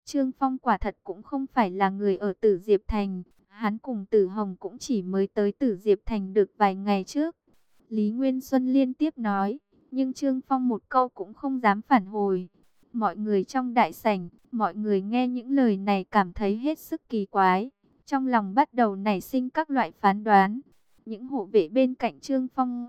Trương Phong quả thật cũng không phải là người ở Tử Diệp Thành. Hắn cùng Tử Hồng cũng chỉ mới tới Tử Diệp Thành được vài ngày trước. Lý Nguyên Xuân liên tiếp nói, nhưng Trương Phong một câu cũng không dám phản hồi. Mọi người trong đại sảnh, mọi người nghe những lời này cảm thấy hết sức kỳ quái. Trong lòng bắt đầu nảy sinh các loại phán đoán. Những hộ vệ bên cạnh Trương Phong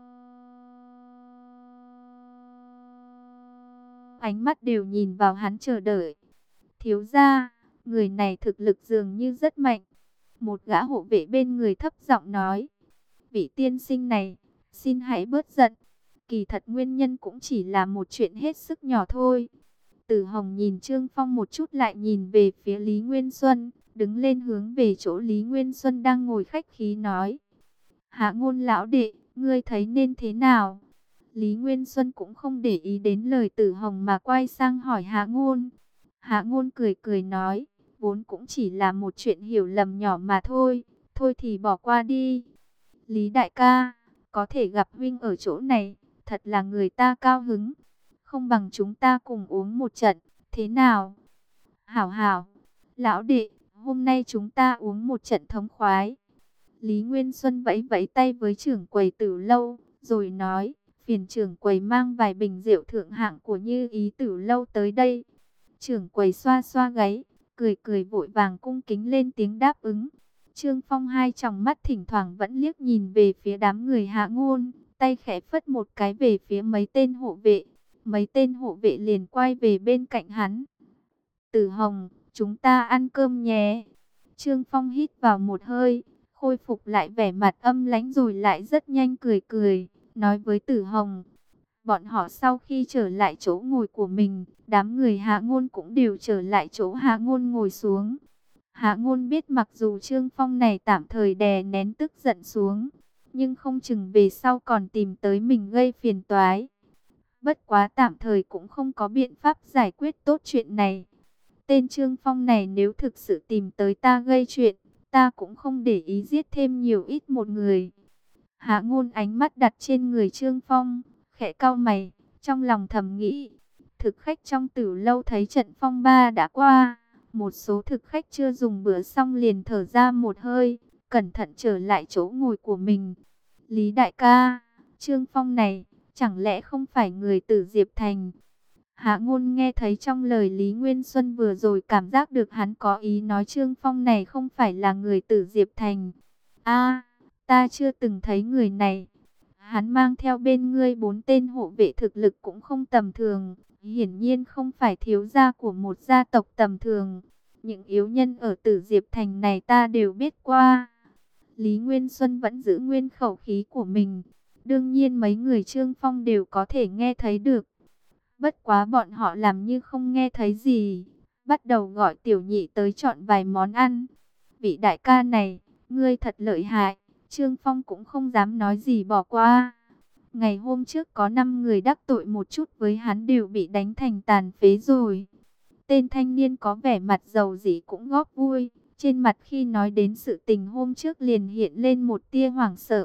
ánh mắt đều nhìn vào hắn chờ đợi. Thiếu gia, người này thực lực dường như rất mạnh. Một gã hộ vệ bên người thấp giọng nói, vị tiên sinh này, xin hãy bớt giận. Kỳ thật nguyên nhân cũng chỉ là một chuyện hết sức nhỏ thôi. Tử Hồng nhìn Trương Phong một chút lại nhìn về phía Lý Nguyên Xuân, đứng lên hướng về chỗ Lý Nguyên Xuân đang ngồi khách khí nói. Hạ Ngôn lão đệ, ngươi thấy nên thế nào? Lý Nguyên Xuân cũng không để ý đến lời Tử Hồng mà quay sang hỏi Hạ Ngôn. Hạ Ngôn cười cười nói, vốn cũng chỉ là một chuyện hiểu lầm nhỏ mà thôi, thôi thì bỏ qua đi. Lý đại ca, có thể gặp huynh ở chỗ này, thật là người ta cao hứng. Không bằng chúng ta cùng uống một trận, thế nào? Hảo hảo, lão đệ, hôm nay chúng ta uống một trận thống khoái. Lý Nguyên Xuân vẫy vẫy tay với trưởng quầy Tử Lâu, rồi nói, phiền trưởng quầy mang vài bình rượu thượng hạng của Như Ý Tử Lâu tới đây. Trưởng quầy xoa xoa gáy, cười cười vội vàng cung kính lên tiếng đáp ứng. Trương Phong hai tròng mắt thỉnh thoảng vẫn liếc nhìn về phía đám người Hạ Ngôn, tay khẽ phất một cái về phía mấy tên hộ vệ. Mấy tên hộ vệ liền quay về bên cạnh hắn. Tử Hồng, chúng ta ăn cơm nhé. Trương Phong hít vào một hơi, khôi phục lại vẻ mặt âm lãnh rồi lại rất nhanh cười cười, nói với Tử Hồng. Bọn họ sau khi trở lại chỗ ngồi của mình, đám người Hạ Ngôn cũng đều trở lại chỗ Hạ Ngôn ngồi xuống. Hạ Ngôn biết mặc dù Trương Phong này tạm thời đè nén tức giận xuống, nhưng không chừng về sau còn tìm tới mình gây phiền toái. Bất quá tạm thời cũng không có biện pháp giải quyết tốt chuyện này. Tên Trương Phong này nếu thực sự tìm tới ta gây chuyện, ta cũng không để ý giết thêm nhiều ít một người. Hạ Ngôn ánh mắt đặt trên người Trương Phong, khẽ cau mày, trong lòng thầm nghĩ. Thực khách trong Tử Lâu thấy trận phong ba đã qua, một số thực khách chưa dùng bữa xong liền thở ra một hơi, cẩn thận trở lại chỗ ngồi của mình. Lý đại ca, Trương Phong này, chẳng lẽ không phải người Tử Diệp Thành? Hạ Ngôn nghe thấy trong lời Lý Nguyên Xuân vừa rồi cảm giác được hắn có ý nói Trương Phong này không phải là người Tử Diệp Thành. A, ta chưa từng thấy người này. Hắn mang theo bên ngươi 4 tên hộ vệ thực lực cũng không tầm thường, hiển nhiên không phải thiếu gia của một gia tộc tầm thường. Những yếu nhân ở Tử Diệp Thành này ta đều biết qua. Lý Nguyên Xuân vẫn giữ nguyên khẩu khí của mình. Đương nhiên mấy người Trương Phong đều có thể nghe thấy được. Bất quá bọn họ làm như không nghe thấy gì. Bắt đầu gọi tiểu nhị tới chọn vài món ăn. Vị đại ca này, ngươi thật lợi hại. Trương Phong cũng không dám nói gì bỏ qua. Ngày hôm trước có 5 người đắc tội một chút với hắn đều bị đánh thành tàn phế rồi. Tên thanh niên có vẻ mặt giàu dĩ cũng góp vui. Trên mặt khi nói đến sự tình hôm trước liền hiện lên một tia hoảng sợ.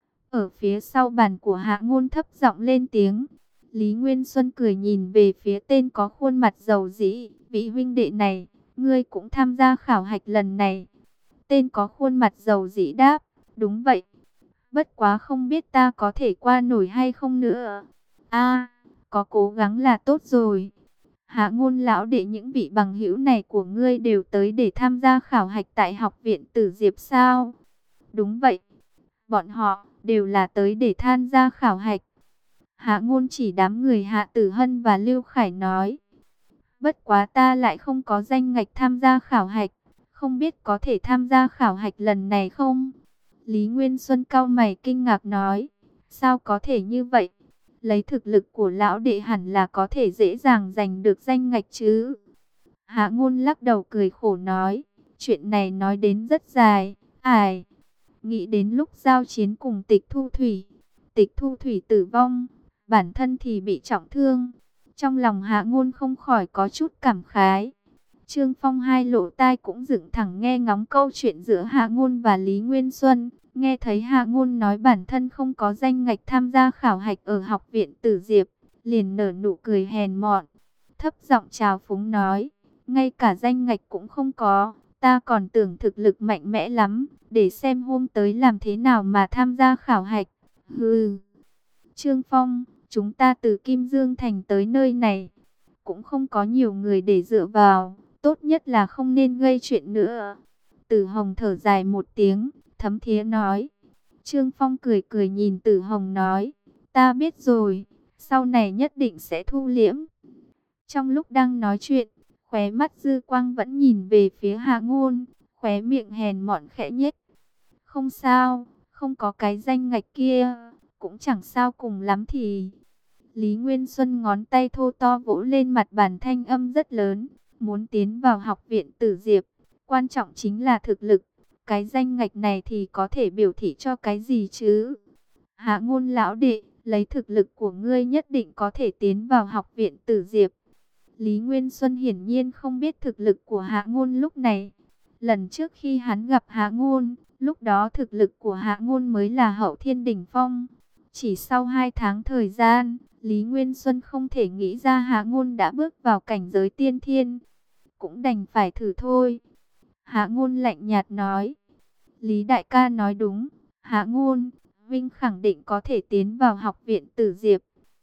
Ở phía sau bàn của Hạ Ngôn thấp giọng lên tiếng. Lý Nguyên Xuân cười nhìn về phía tên có khuôn mặt giàu dĩ. Vị huynh đệ này, ngươi cũng tham gia khảo hạch lần này. Tên có khuôn mặt giàu dĩ đáp. Đúng vậy. Bất quá không biết ta có thể qua nổi hay không nữa. A, có cố gắng là tốt rồi. Hạ Ngôn lão đệ, những vị bằng hữu này của ngươi đều tới để tham gia khảo hạch tại học viện Tử Diệp sao? Đúng vậy. Bọn họ đều là tới để tham gia khảo hạch. Hạ Ngôn chỉ đám người Hạ Tử Hân và Lưu Khải nói. Bất quá ta lại không có danh ngạch tham gia khảo hạch. Không biết có thể tham gia khảo hạch lần này không? Lý Nguyên Xuân cau mày kinh ngạc nói. Sao có thể như vậy? Lấy thực lực của lão đệ hẳn là có thể dễ dàng giành được danh ngạch chứ. Hạ Ngôn lắc đầu cười khổ nói. Chuyện này nói đến rất dài. Ai? Nghĩ đến lúc giao chiến cùng Tịch Thu Thủy. Tịch Thu Thủy tử vong. Bản thân thì bị trọng thương. Trong lòng Hạ Ngôn không khỏi có chút cảm khái. Trương Phong hai lỗ tai cũng dựng thẳng nghe ngóng câu chuyện giữa Hạ Ngôn và Lý Nguyên Xuân. Nghe thấy Hạ Ngôn nói bản thân không có danh ngạch tham gia khảo hạch ở học viện Tử Diệp, liền nở nụ cười hèn mọn, thấp giọng trào phúng nói, ngay cả danh ngạch cũng không có. Ta còn tưởng thực lực mạnh mẽ lắm, để xem hôm tới làm thế nào mà tham gia khảo hạch. Hừ, Trương Phong, chúng ta từ Kim Dương Thành tới nơi này, cũng không có nhiều người để dựa vào, tốt nhất là không nên gây chuyện nữa. Tử Hồng thở dài một tiếng, thấm thía nói. Trương Phong cười cười nhìn Tử Hồng nói, ta biết rồi, sau này nhất định sẽ thu liễm. Trong lúc đang nói chuyện, khóe mắt dư quang vẫn nhìn về phía Hạ Ngôn, khóe miệng hèn mọn khẽ nhếch. Không sao, không có cái danh ngạch kia, cũng chẳng sao, cùng lắm thì... Lý Nguyên Xuân ngón tay thô to vỗ lên mặt bàn, thanh âm rất lớn. Muốn tiến vào học viện Tử Diệp, quan trọng chính là thực lực. Cái danh ngạch này thì có thể biểu thị cho cái gì chứ? Hạ Ngôn lão đệ, lấy thực lực của ngươi nhất định có thể tiến vào học viện Tử Diệp. Lý Nguyên Xuân hiển nhiên không biết thực lực của Hạ Ngôn lúc này. Lần trước khi hắn gặp Hạ Ngôn, lúc đó thực lực của Hạ Ngôn mới là hậu thiên đỉnh phong. Chỉ sau 2 tháng thời gian, Lý Nguyên Xuân không thể nghĩ ra Hạ Ngôn đã bước vào cảnh giới tiên thiên. Cũng đành phải thử thôi. Hạ Ngôn lạnh nhạt nói. Lý đại ca nói đúng. Hạ Ngôn, Vinh khẳng định có thể tiến vào học viện Tử Diệp.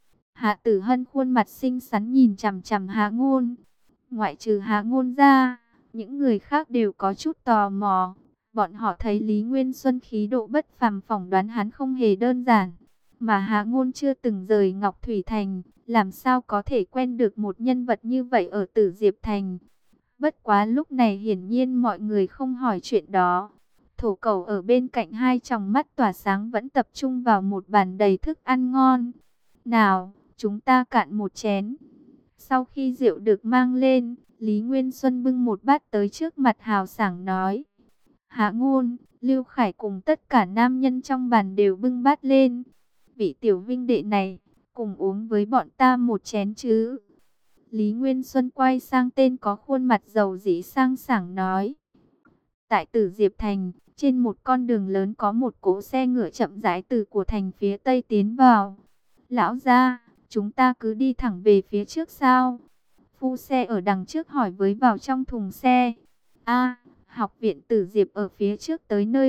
Hạ Tử Hân khuôn mặt xinh xắn nhìn chằm chằm Hạ Ngôn. Ngoại trừ Hạ Ngôn ra, những người khác đều có chút tò mò. Bọn họ thấy Lý Nguyên Xuân khí độ bất phàm, phỏng đoán hắn không hề đơn giản. Mà Hạ Ngôn chưa từng rời Ngọc Thủy Thành, làm sao có thể quen được một nhân vật như vậy ở Tử Diệp Thành. Bất quá lúc này hiển nhiên mọi người không hỏi chuyện đó. Thổ Cẩu ở bên cạnh hai tròng mắt tỏa sáng vẫn tập trung vào một bàn đầy thức ăn ngon. Nào, chúng ta cạn một chén. Sau khi rượu được mang lên, Lý Nguyên Xuân bưng một bát tới trước mặt hào sảng nói. Hạ Ngôn, Lưu Khải cùng tất cả nam nhân trong bàn đều bưng bát lên. Vị tiểu vinh đệ này, cùng uống với bọn ta một chén chứ. Lý Nguyên Xuân quay sang tên có khuôn mặt giàu dĩ sang sảng nói. Tại Tử Diệp Thành, trên một con đường lớn có một cỗ xe ngựa chậm rãi từ của thành phía tây tiến vào. Lão gia, chúng ta cứ đi thẳng về phía trước sao? Phu xe ở đằng trước hỏi với vào trong thùng xe. A, học viện Tử Diệp ở phía trước tới nơi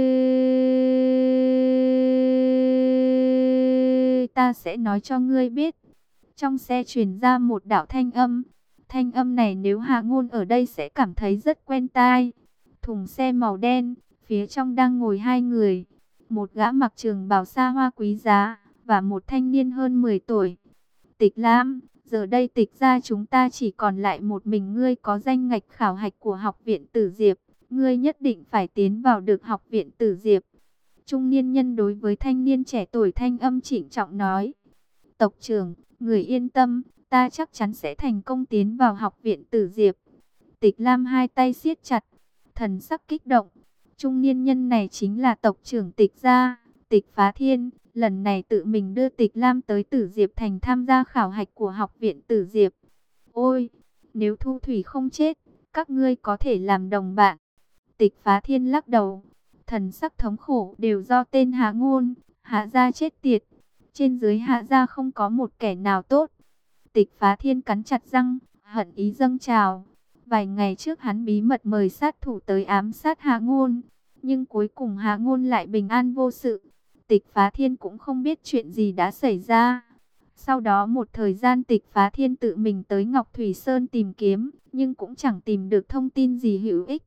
ta sẽ nói cho ngươi biết. Trong xe truyền ra một đạo thanh âm. Thanh âm này nếu Hạ Ngôn ở đây sẽ cảm thấy rất quen tai. Thùng xe màu đen, phía trong đang ngồi 2 người. Một gã mặc trường bào sa hoa quý giá, và một thanh niên hơn 10 tuổi. Tịch Lam, giờ đây Tịch gia chúng ta chỉ còn lại một mình ngươi có danh ngạch khảo hạch của học viện Tử Diệp. Ngươi nhất định phải tiến vào được học viện Tử Diệp. Trung niên nhân đối với thanh niên trẻ tuổi thanh âm trịnh trọng nói. Tộc trưởng, người yên tâm, ta chắc chắn sẽ thành công tiến vào học viện Tử Diệp. Tịch Lam hai tay siết chặt, thần sắc kích động. Trung niên nhân này chính là tộc trưởng Tịch gia, Tịch Phá Thiên. Lần này tự mình đưa Tịch Lam tới Tử Diệp Thành tham gia khảo hạch của học viện Tử Diệp. Ôi, nếu Thu Thủy không chết, các ngươi có thể làm đồng bạn. Tịch Phá Thiên lắc đầu, thần sắc thống khổ đều do tên Hạ Ngôn. Hạ gia chết tiệt, trên dưới Hạ gia không có một kẻ nào tốt. Tịch Phá Thiên cắn chặt răng, hận ý dâng trào. Vài ngày trước hắn bí mật mời sát thủ tới ám sát Hạ Ngôn, nhưng cuối cùng Hạ Ngôn lại bình an vô sự. Tịch Phá Thiên cũng không biết chuyện gì đã xảy ra. Sau đó một thời gian Tịch Phá Thiên tự mình tới Ngọc Thủy Sơn tìm kiếm, nhưng cũng chẳng tìm được thông tin gì hữu ích.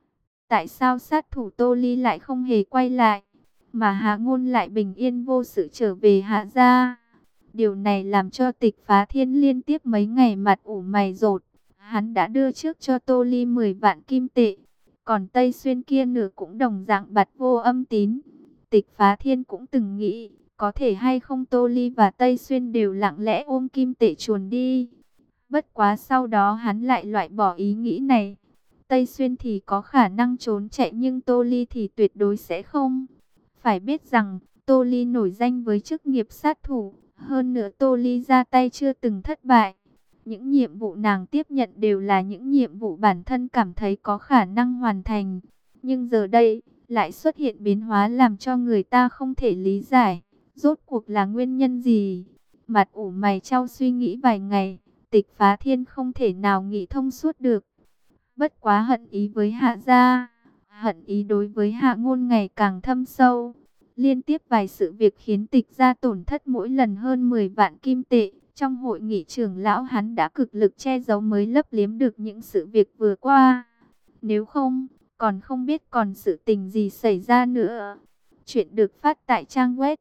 Tại sao sát thủ Tô Ly lại không hề quay lại, mà Hạ Ngôn lại bình yên vô sự trở về Hạ gia? Điều này làm cho Tịch Phá Thiên liên tiếp mấy ngày mặt ủ mày rột. Hắn đã đưa trước cho Tô Ly 10 vạn kim tệ, còn Tây Xuyên kia nửa cũng đồng dạng bặt vô âm tín. Tịch Phá Thiên cũng từng nghĩ, có thể hay không Tô Ly và Tây Xuyên đều lặng lẽ ôm kim tệ chuồn đi. Bất quá sau đó hắn lại loại bỏ ý nghĩ này. Tây Xuyên thì có khả năng trốn chạy, nhưng Tô Ly thì tuyệt đối sẽ không. Phải biết rằng, Tô Ly nổi danh với chức nghiệp sát thủ. Hơn nữa Tô Ly ra tay chưa từng thất bại. Những nhiệm vụ nàng tiếp nhận đều là những nhiệm vụ bản thân cảm thấy có khả năng hoàn thành. Nhưng giờ đây, lại xuất hiện biến hóa làm cho người ta không thể lý giải. Rốt cuộc là nguyên nhân gì? Mặt ủ mày chau suy nghĩ vài ngày, Tịch Phá Thiên không thể nào nghĩ thông suốt được. Bất quá hận ý với Hạ gia, hận ý đối với Hạ Ngôn ngày càng thâm sâu. Liên tiếp vài sự việc khiến Tịch gia tổn thất mỗi lần hơn 10 vạn kim tệ. Trong hội nghị trưởng lão hắn đã cực lực che giấu mới lấp liếm được những sự việc vừa qua. Nếu không, còn không biết còn sự tình gì xảy ra nữa. Chuyện được phát tại trang web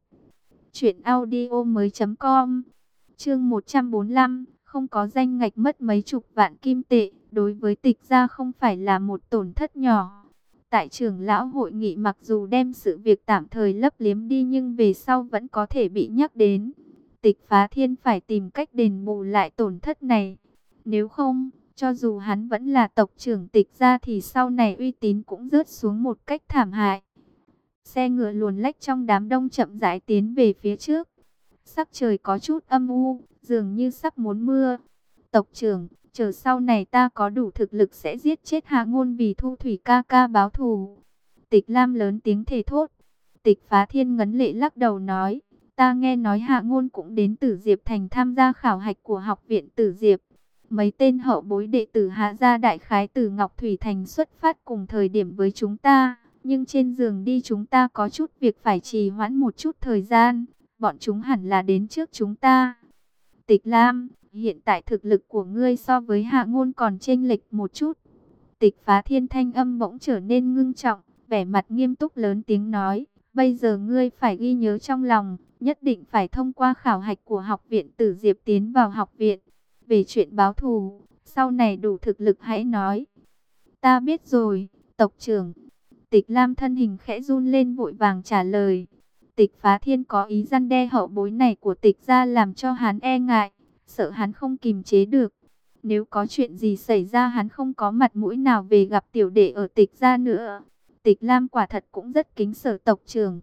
truyệnaudiomoi.com. Chương 145, không có danh ngạch mất mấy chục vạn kim tệ, đối với Tịch gia không phải là một tổn thất nhỏ. Tại trưởng lão hội nghị mặc dù đem sự việc tạm thời lấp liếm đi nhưng về sau vẫn có thể bị nhắc đến. Tịch Phá Thiên phải tìm cách đền bù lại tổn thất này. Nếu không, cho dù hắn vẫn là tộc trưởng Tịch gia thì sau này uy tín cũng rớt xuống một cách thảm hại. Xe ngựa luồn lách trong đám đông chậm rãi tiến về phía trước. Sắc trời có chút âm u, dường như sắp muốn mưa. Tộc trưởng, chờ sau này ta có đủ thực lực sẽ giết chết Hạ Ngôn vì Thu Thủy ca ca báo thù. Tịch Lam lớn tiếng thề thốt. Tịch Phá Thiên ngấn lệ lắc đầu nói, ta nghe nói Hạ Ngôn cũng đến Tử Diệp Thành tham gia khảo hạch của học viện Tử Diệp. Mấy tên hậu bối đệ tử Hạ gia đại khái từ Ngọc Thủy Thành xuất phát cùng thời điểm với chúng ta. Nhưng trên đường đi chúng ta có chút việc phải trì hoãn một chút thời gian. Bọn chúng hẳn là đến trước chúng ta. Tịch Lam, hiện tại thực lực của ngươi so với Hạ Ngôn còn chênh lệch một chút. Tịch Phá Thiên thanh âm bỗng trở nên ngưng trọng, vẻ mặt nghiêm túc lớn tiếng nói. Bây giờ ngươi phải ghi nhớ trong lòng, nhất định phải thông qua khảo hạch của học viện Tử Diệp tiến vào học viện. Về chuyện báo thù, sau này đủ thực lực hãy nói. Ta biết rồi, tộc trưởng. Tịch Lam thân hình khẽ run lên vội vàng trả lời. Tịch Phá Thiên có ý răn đe hậu bối này của Tịch gia làm cho hắn e ngại, sợ hắn không kìm chế được. Nếu có chuyện gì xảy ra hắn không có mặt mũi nào về gặp tiểu đệ ở Tịch gia nữa. Tịch Lam quả thật cũng rất kính sợ tộc trưởng.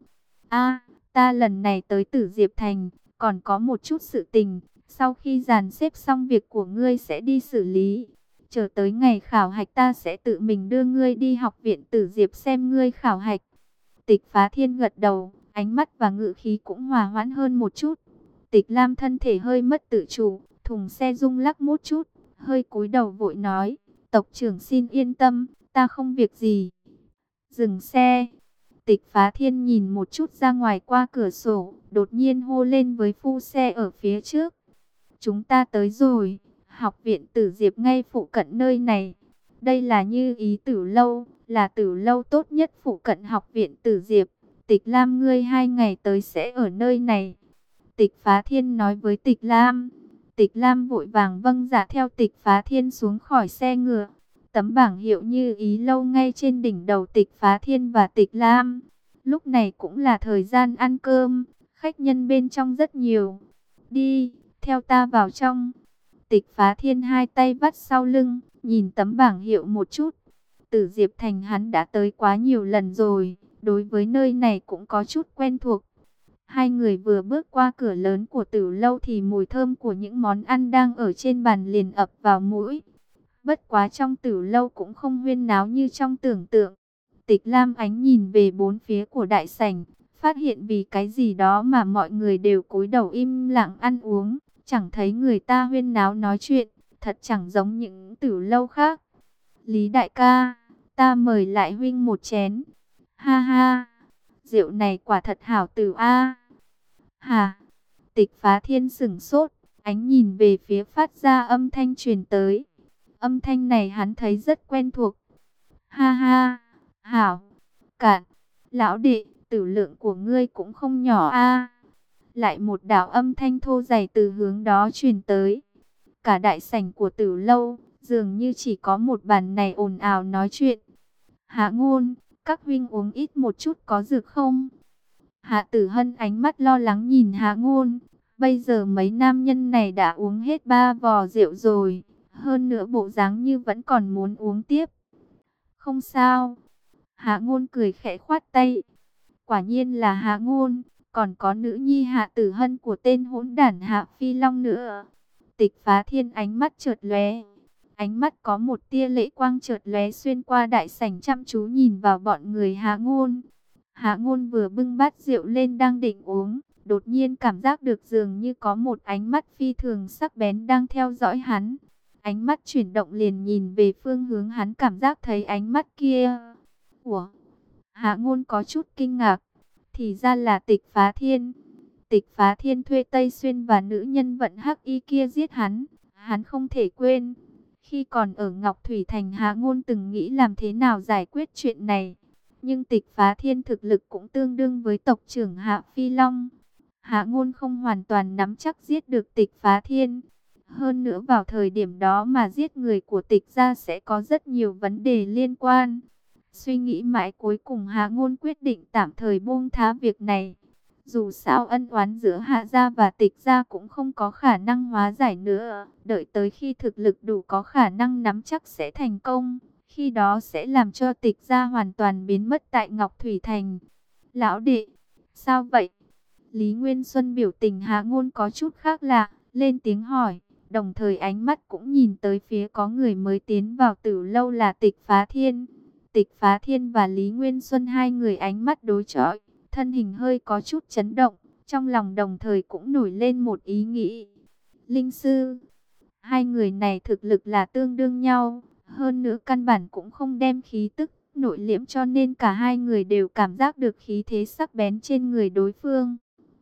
Ta lần này tới Tử Diệp Thành, còn có một chút sự tình. Sau khi dàn xếp xong việc của ngươi sẽ đi xử lý. Chờ tới ngày khảo hạch ta sẽ tự mình đưa ngươi đi học viện Tử Diệp xem ngươi khảo hạch. Tịch Phá Thiên gật đầu, ánh mắt và ngữ khí cũng hòa hoãn hơn một chút. Tịch Lam thân thể hơi mất tự chủ, thùng xe rung lắc một chút, hơi cúi đầu vội nói, tộc trưởng xin yên tâm, ta không việc gì. Dừng xe. Tịch Phá Thiên nhìn một chút ra ngoài qua cửa sổ, đột nhiên hô lên với phu xe ở phía trước. Chúng ta tới rồi, học viện Tử Diệp ngay phụ cận nơi này. Đây là Như Ý Tử Lâu, là tử lâu tốt nhất phụ cận học viện Tử Diệp. Tịch Lam ngươi 2 ngày tới sẽ ở nơi này. Tịch Phá Thiên nói với Tịch Lam. Tịch Lam vội vàng vâng dạ theo Tịch Phá Thiên xuống khỏi xe ngựa. Tấm bảng hiệu Như Ý Lâu ngay trên đỉnh đầu Tịch Phá Thiên và Tịch Lam. Lúc này cũng là thời gian ăn cơm, khách nhân bên trong rất nhiều. Đi, theo ta vào trong. Tịch Phá Thiên hai tay vắt sau lưng, nhìn tấm bảng hiệu một chút. Tử Diệp Thành hắn đã tới quá nhiều lần rồi, đối với nơi này cũng có chút quen thuộc. Hai người vừa bước qua cửa lớn của Tử Lâu thì mùi thơm của những món ăn đang ở trên bàn liền ập vào mũi. Bất quá trong Tử Lâu cũng không huyên náo như trong tưởng tượng. Tịch Lam ánh nhìn về bốn phía của đại sảnh, phát hiện vì cái gì đó mà mọi người đều cúi đầu im lặng ăn uống, chẳng thấy người ta huyên náo nói chuyện, thật chẳng giống những Tử Lâu khác. Lý đại ca, ta mời lại huynh một chén. Ha ha, rượu này quả thật hảo tử a. Hà, Tịch Phá Thiên sửng sốt, ánh nhìn về phía phát ra âm thanh truyền tới. Âm thanh này hắn thấy rất quen thuộc. Ha ha, hảo, cạn, lão đệ, tử lượng của ngươi cũng không nhỏ a. Lại một đạo âm thanh thô dày từ hướng đó truyền tới. Cả đại sảnh của Tử Lâu, dường như chỉ có một bàn này ồn ào nói chuyện. Hạ Ngôn, các huynh uống ít một chút có được không? Hạ Tử Hân ánh mắt lo lắng nhìn Hạ Ngôn. Bây giờ mấy nam nhân này đã uống hết 3 vò rượu rồi. Hơn nữa bộ dáng như vẫn còn muốn uống tiếp. Không sao. Hạ Ngôn cười khẽ khoát tay. Quả nhiên là Hạ Ngôn. Còn có nữ nhi Hạ Tử Hân của tên hỗn đản Hạ Phi Long nữa. Tịch Phá Thiên ánh mắt chợt lóe. Ánh mắt có một tia lệ quang chợt lóe xuyên qua đại sảnh chăm chú nhìn vào bọn người Hạ Ngôn. Hạ Ngôn vừa bưng bát rượu lên đang định uống, đột nhiên cảm giác được dường như có một ánh mắt phi thường sắc bén đang theo dõi hắn. Ánh mắt chuyển động liền nhìn về phương hướng hắn cảm giác thấy ánh mắt kia. Ủa? Hạ Ngôn có chút kinh ngạc. Thì ra là Tịch Phá Thiên. Tịch Phá Thiên thuê Tây Xuyên và nữ nhân vận hắc y kia giết hắn. Hắn không thể quên. Khi còn ở Ngọc Thủy Thành, Hạ Ngôn từng nghĩ làm thế nào giải quyết chuyện này. Nhưng Tịch Phá Thiên thực lực cũng tương đương với tộc trưởng Hạ Phi Long. Hạ Ngôn không hoàn toàn nắm chắc giết được Tịch Phá Thiên. Hơn nữa vào thời điểm đó mà giết người của Tịch gia sẽ có rất nhiều vấn đề liên quan. Suy nghĩ mãi cuối cùng Hạ Ngôn quyết định tạm thời buông tha việc này. Dù sao ân oán giữa Hạ gia và Tịch gia cũng không có khả năng hóa giải nữa. Đợi tới khi thực lực đủ có khả năng nắm chắc sẽ thành công. Khi đó sẽ làm cho Tịch gia hoàn toàn biến mất tại Ngọc Thủy Thành. Lão đệ, sao vậy? Lý Nguyên Xuân biểu tình Hạ Ngôn có chút khác lạ, lên tiếng hỏi. Đồng thời ánh mắt cũng nhìn tới phía có người mới tiến vào Tử lâu là Tịch Phá Thiên. Tịch Phá Thiên và Lý Nguyên Xuân hai người ánh mắt đối chọi, thân hình hơi có chút chấn động, trong lòng đồng thời cũng nổi lên một ý nghĩ. Linh sư, hai người này thực lực là tương đương nhau, hơn nữa căn bản cũng không đem khí tức nội liễm cho nên cả hai người đều cảm giác được khí thế sắc bén trên người đối phương.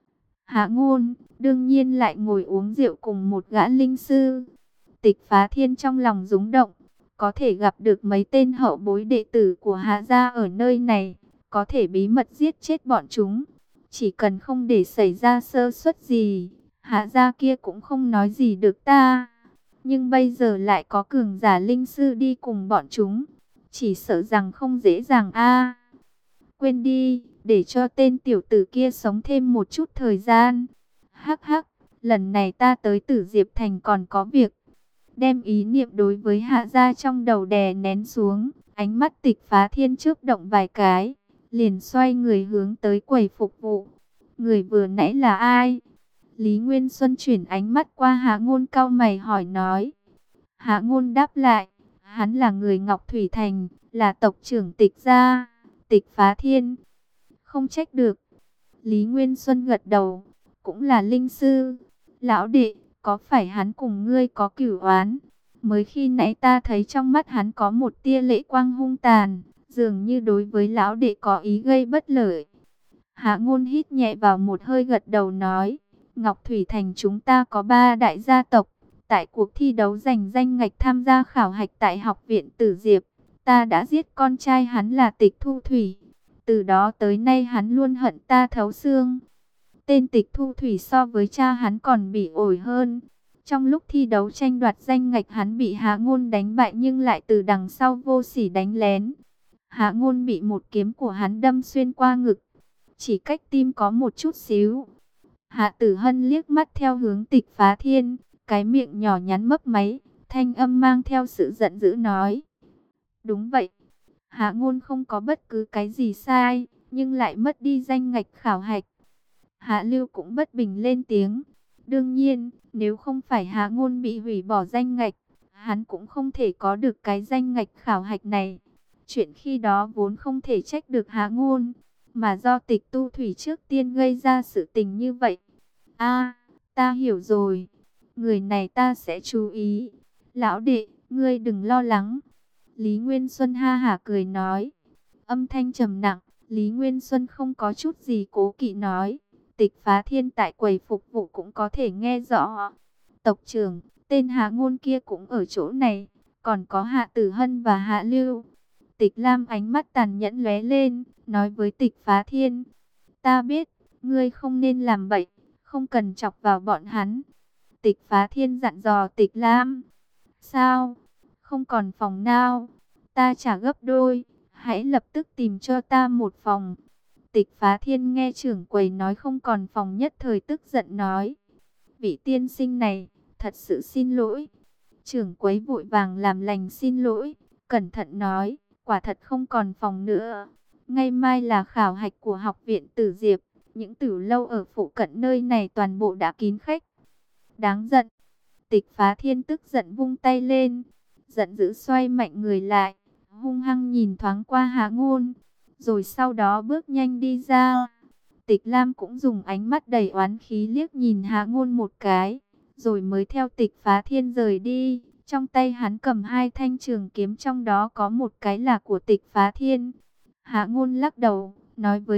Hạ Ngôn đương nhiên lại ngồi uống rượu cùng một gã linh sư. Tịch Phá Thiên trong lòng rúng động, có thể gặp được mấy tên hậu bối đệ tử của Hạ gia ở nơi này, có thể bí mật giết chết bọn chúng. Chỉ cần không để xảy ra sơ suất gì, Hạ gia kia cũng không nói gì được ta. Nhưng bây giờ lại có cường giả linh sư đi cùng bọn chúng, chỉ sợ rằng không dễ dàng a. Quên đi, để cho tên tiểu tử kia sống thêm một chút thời gian. Hắc hắc, lần này ta tới Tử Diệp Thành còn có việc. Đem ý niệm đối với Hạ gia trong đầu đè nén xuống, ánh mắt Tịch Phá Thiên chớp động vài cái, liền xoay người hướng tới quầy phục vụ. Người vừa nãy là ai? Lý Nguyên Xuân chuyển ánh mắt qua Hạ Ngôn cau mày hỏi nói. Hạ Ngôn đáp lại, hắn là người Ngọc Thủy Thành, là tộc trưởng Tịch gia. Tịch Phá Thiên, không trách được. Lý Nguyên Xuân gật đầu, cũng là linh sư. Lão đệ, có phải hắn cùng ngươi có cửu oán? Mới khi nãy ta thấy trong mắt hắn có một tia lệ quang hung tàn, dường như đối với lão đệ có ý gây bất lợi. Hạ Ngôn hít nhẹ vào một hơi gật đầu nói, Ngọc Thủy Thành chúng ta có 3 đại gia tộc. Tại cuộc thi đấu giành danh ngạch tham gia khảo hạch tại học viện Tử Diệp, ta đã giết con trai hắn là Tịch Thu Thủy. Từ đó tới nay hắn luôn hận ta thấu xương. Tên Tịch Thu Thủy so với cha hắn còn bị ổi hơn. Trong lúc thi đấu tranh đoạt danh ngạch hắn bị Hạ Ngôn đánh bại nhưng lại từ đằng sau vô sỉ đánh lén. Hạ Ngôn bị một kiếm của hắn đâm xuyên qua ngực, chỉ cách tim có một chút xíu. Hạ Tử Hân liếc mắt theo hướng Tịch Phá Thiên, cái miệng nhỏ nhắn mấp máy, thanh âm mang theo sự giận dữ nói. Đúng vậy, Hạ Ngôn không có bất cứ cái gì sai, nhưng lại mất đi danh ngạch khảo hạch. Hạ Lưu cũng bất bình lên tiếng. Đương nhiên, nếu không phải Hạ Ngôn bị hủy bỏ danh ngạch, hắn cũng không thể có được cái danh ngạch khảo hạch này. Chuyện khi đó vốn không thể trách được Hạ Ngôn, mà do Tịch Tu Thủy trước tiên gây ra sự tình như vậy. A, ta hiểu rồi. Người này ta sẽ chú ý. Lão đệ, ngươi đừng lo lắng. Lý Nguyên Xuân ha hả cười nói. Âm thanh trầm nặng, Lý Nguyên Xuân không có chút gì cố kỵ nói. Tịch Phá Thiên tại quầy phục vụ cũng có thể nghe rõ. Tộc trưởng, tên Hạ Ngôn kia cũng ở chỗ này. Còn có Hạ Tử Hân và Hạ Lưu. Tịch Lam ánh mắt tàn nhẫn lóe lên, nói với Tịch Phá Thiên. Ta biết, ngươi không nên làm bậy, không cần chọc vào bọn hắn. Tịch Phá Thiên dặn dò Tịch Lam. Sao? Không còn phòng nào? Ta trả gấp đôi, hãy lập tức tìm cho ta một phòng. Tịch Phá Thiên nghe trưởng quầy nói không còn phòng nhất thời tức giận nói. Vị tiên sinh này, thật sự xin lỗi. Trưởng quầy vội vàng làm lành xin lỗi, cẩn thận nói, quả thật không còn phòng nữa. Ngày mai là khảo hạch của học viện Tử Diệp, những tử lâu ở phụ cận nơi này toàn bộ đã kín khách. Đáng giận. Tịch Phá Thiên tức giận vung tay lên, giận dữ xoay mạnh người lại, hung hăng nhìn thoáng qua Hạ Ngôn, rồi sau đó bước nhanh đi ra. Tịch Lam cũng dùng ánh mắt đầy oán khí liếc nhìn Hạ Ngôn một cái, rồi mới theo Tịch Phá Thiên rời đi, Trong tay hắn cầm hai thanh trường kiếm, trong đó có một cái là của Tịch Phá Thiên. Hạ Ngôn lắc đầu, nói với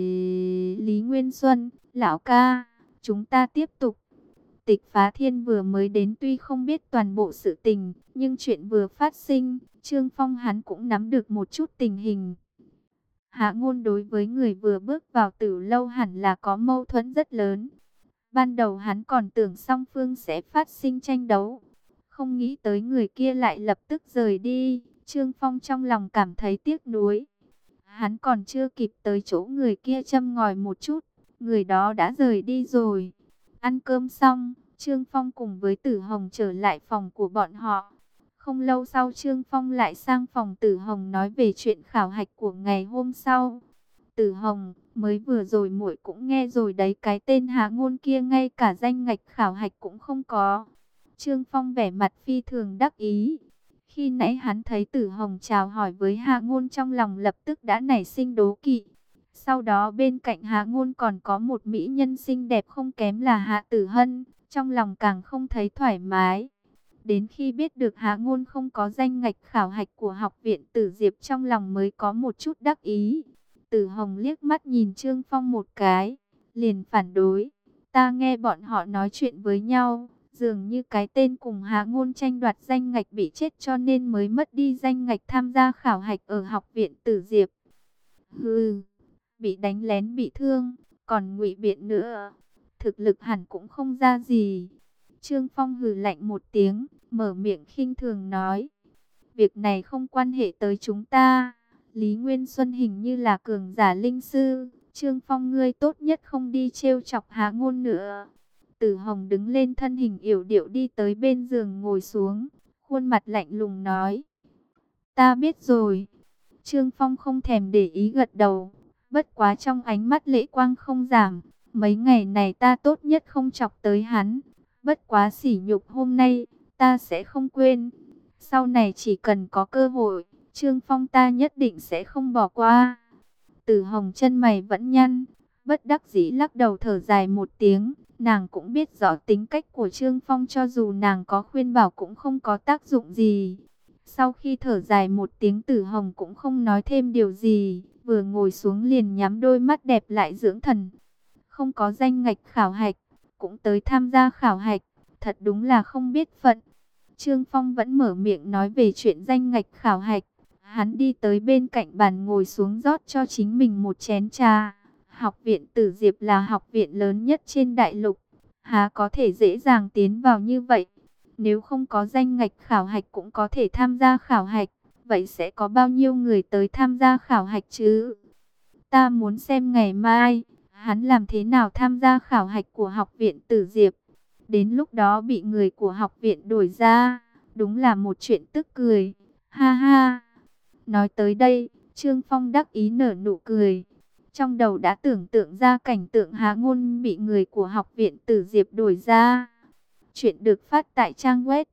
Lý Nguyên Xuân, lão ca, chúng ta tiếp tục. Tịch Phá Thiên vừa mới đến tuy không biết toàn bộ sự tình, nhưng chuyện vừa phát sinh, Trương Phong hắn cũng nắm được một chút tình hình. Hạ Ngôn đối với người vừa bước vào Tử Lâu hẳn là có mâu thuẫn rất lớn. Ban đầu hắn còn tưởng song phương sẽ phát sinh tranh đấu, không nghĩ tới người kia lại lập tức rời đi. Trương Phong trong lòng cảm thấy tiếc nuối. Hắn còn chưa kịp tới chỗ người kia châm ngòi một chút, người đó đã rời đi rồi. Ăn cơm xong, Trương Phong cùng với Tử Hồng trở lại phòng của bọn họ. Không lâu sau Trương Phong lại sang phòng Tử Hồng nói về chuyện khảo hạch của ngày hôm sau. Tử Hồng, mới vừa rồi muội cũng nghe rồi đấy, cái tên Hạ Ngôn kia ngay cả danh ngạch khảo hạch cũng không có. Trương Phong vẻ mặt phi thường đắc ý. Khi nãy hắn thấy Tử Hồng chào hỏi với Hạ Ngôn, trong lòng lập tức đã nảy sinh đố kỵ. Sau đó bên cạnh Hạ Ngôn còn có một mỹ nhân xinh đẹp không kém là Hạ Tử Hân, trong lòng càng không thấy thoải mái. Đến khi biết được Hạ Ngôn không có danh ngạch khảo hạch của học viện Tử Diệp, trong lòng mới có một chút đắc ý. Tử Hồng liếc mắt nhìn Trương Phong một cái, liền phản đối. Ta nghe bọn họ nói chuyện với nhau, dường như cái tên cùng Hạ Ngôn tranh đoạt danh ngạch bị chết cho nên mới mất đi danh ngạch tham gia khảo hạch ở học viện Tử Diệp. Hừ, bị đánh lén bị thương, còn ngụy biện nữa, thực lực hẳn cũng không ra gì. Trương Phong hừ lạnh một tiếng, mở miệng khinh thường nói. Việc này không quan hệ tới chúng ta. Lý Nguyên Xuân hình như là cường giả linh sư. Trương Phong ngươi tốt nhất không đi trêu chọc Hạ Ngôn nữa. Tử Hồng đứng lên, thân hình yểu điệu đi tới bên giường ngồi xuống. Khuôn mặt lạnh lùng nói. Ta biết rồi. Trương Phong không thèm để ý gật đầu. Bất quá trong ánh mắt lệ quang không giảm. Mấy ngày này ta tốt nhất không chọc tới hắn. Bất quá sỉ nhục hôm nay, ta sẽ không quên. Sau này chỉ cần có cơ hội, Trương Phong ta nhất định sẽ không bỏ qua. Tử Hồng chân mày vẫn nhăn, bất đắc dĩ lắc đầu thở dài một tiếng. Nàng cũng biết rõ tính cách của Trương Phong, cho dù nàng có khuyên bảo cũng không có tác dụng gì. Sau khi thở dài một tiếng, Tử Hồng cũng không nói thêm điều gì, vừa ngồi xuống liền nhắm đôi mắt đẹp lại dưỡng thần. Không có danh ngạch khảo hạch, cũng tới tham gia khảo hạch, thật đúng là không biết phận. Trương Phong vẫn mở miệng nói về chuyện danh ngạch khảo hạch. Hắn đi tới bên cạnh bàn ngồi xuống rót cho chính mình một chén trà. Học viện Tử Diệp là học viện lớn nhất trên đại lục, há có thể dễ dàng tiến vào như vậy. Nếu không có danh ngạch khảo hạch cũng có thể tham gia khảo hạch, vậy sẽ có bao nhiêu người tới tham gia khảo hạch chứ? Ta muốn xem ngày mai hắn làm thế nào tham gia khảo hạch của học viện Tử Diệp. Đến lúc đó bị người của học viện đuổi ra, đúng là một chuyện tức cười. Ha ha. Nói tới đây, Trương Phong đắc ý nở nụ cười. Trong đầu đã tưởng tượng ra cảnh tượng Hạ Ngôn bị người của học viện Tử Diệp đuổi ra. Chuyện được phát tại trang web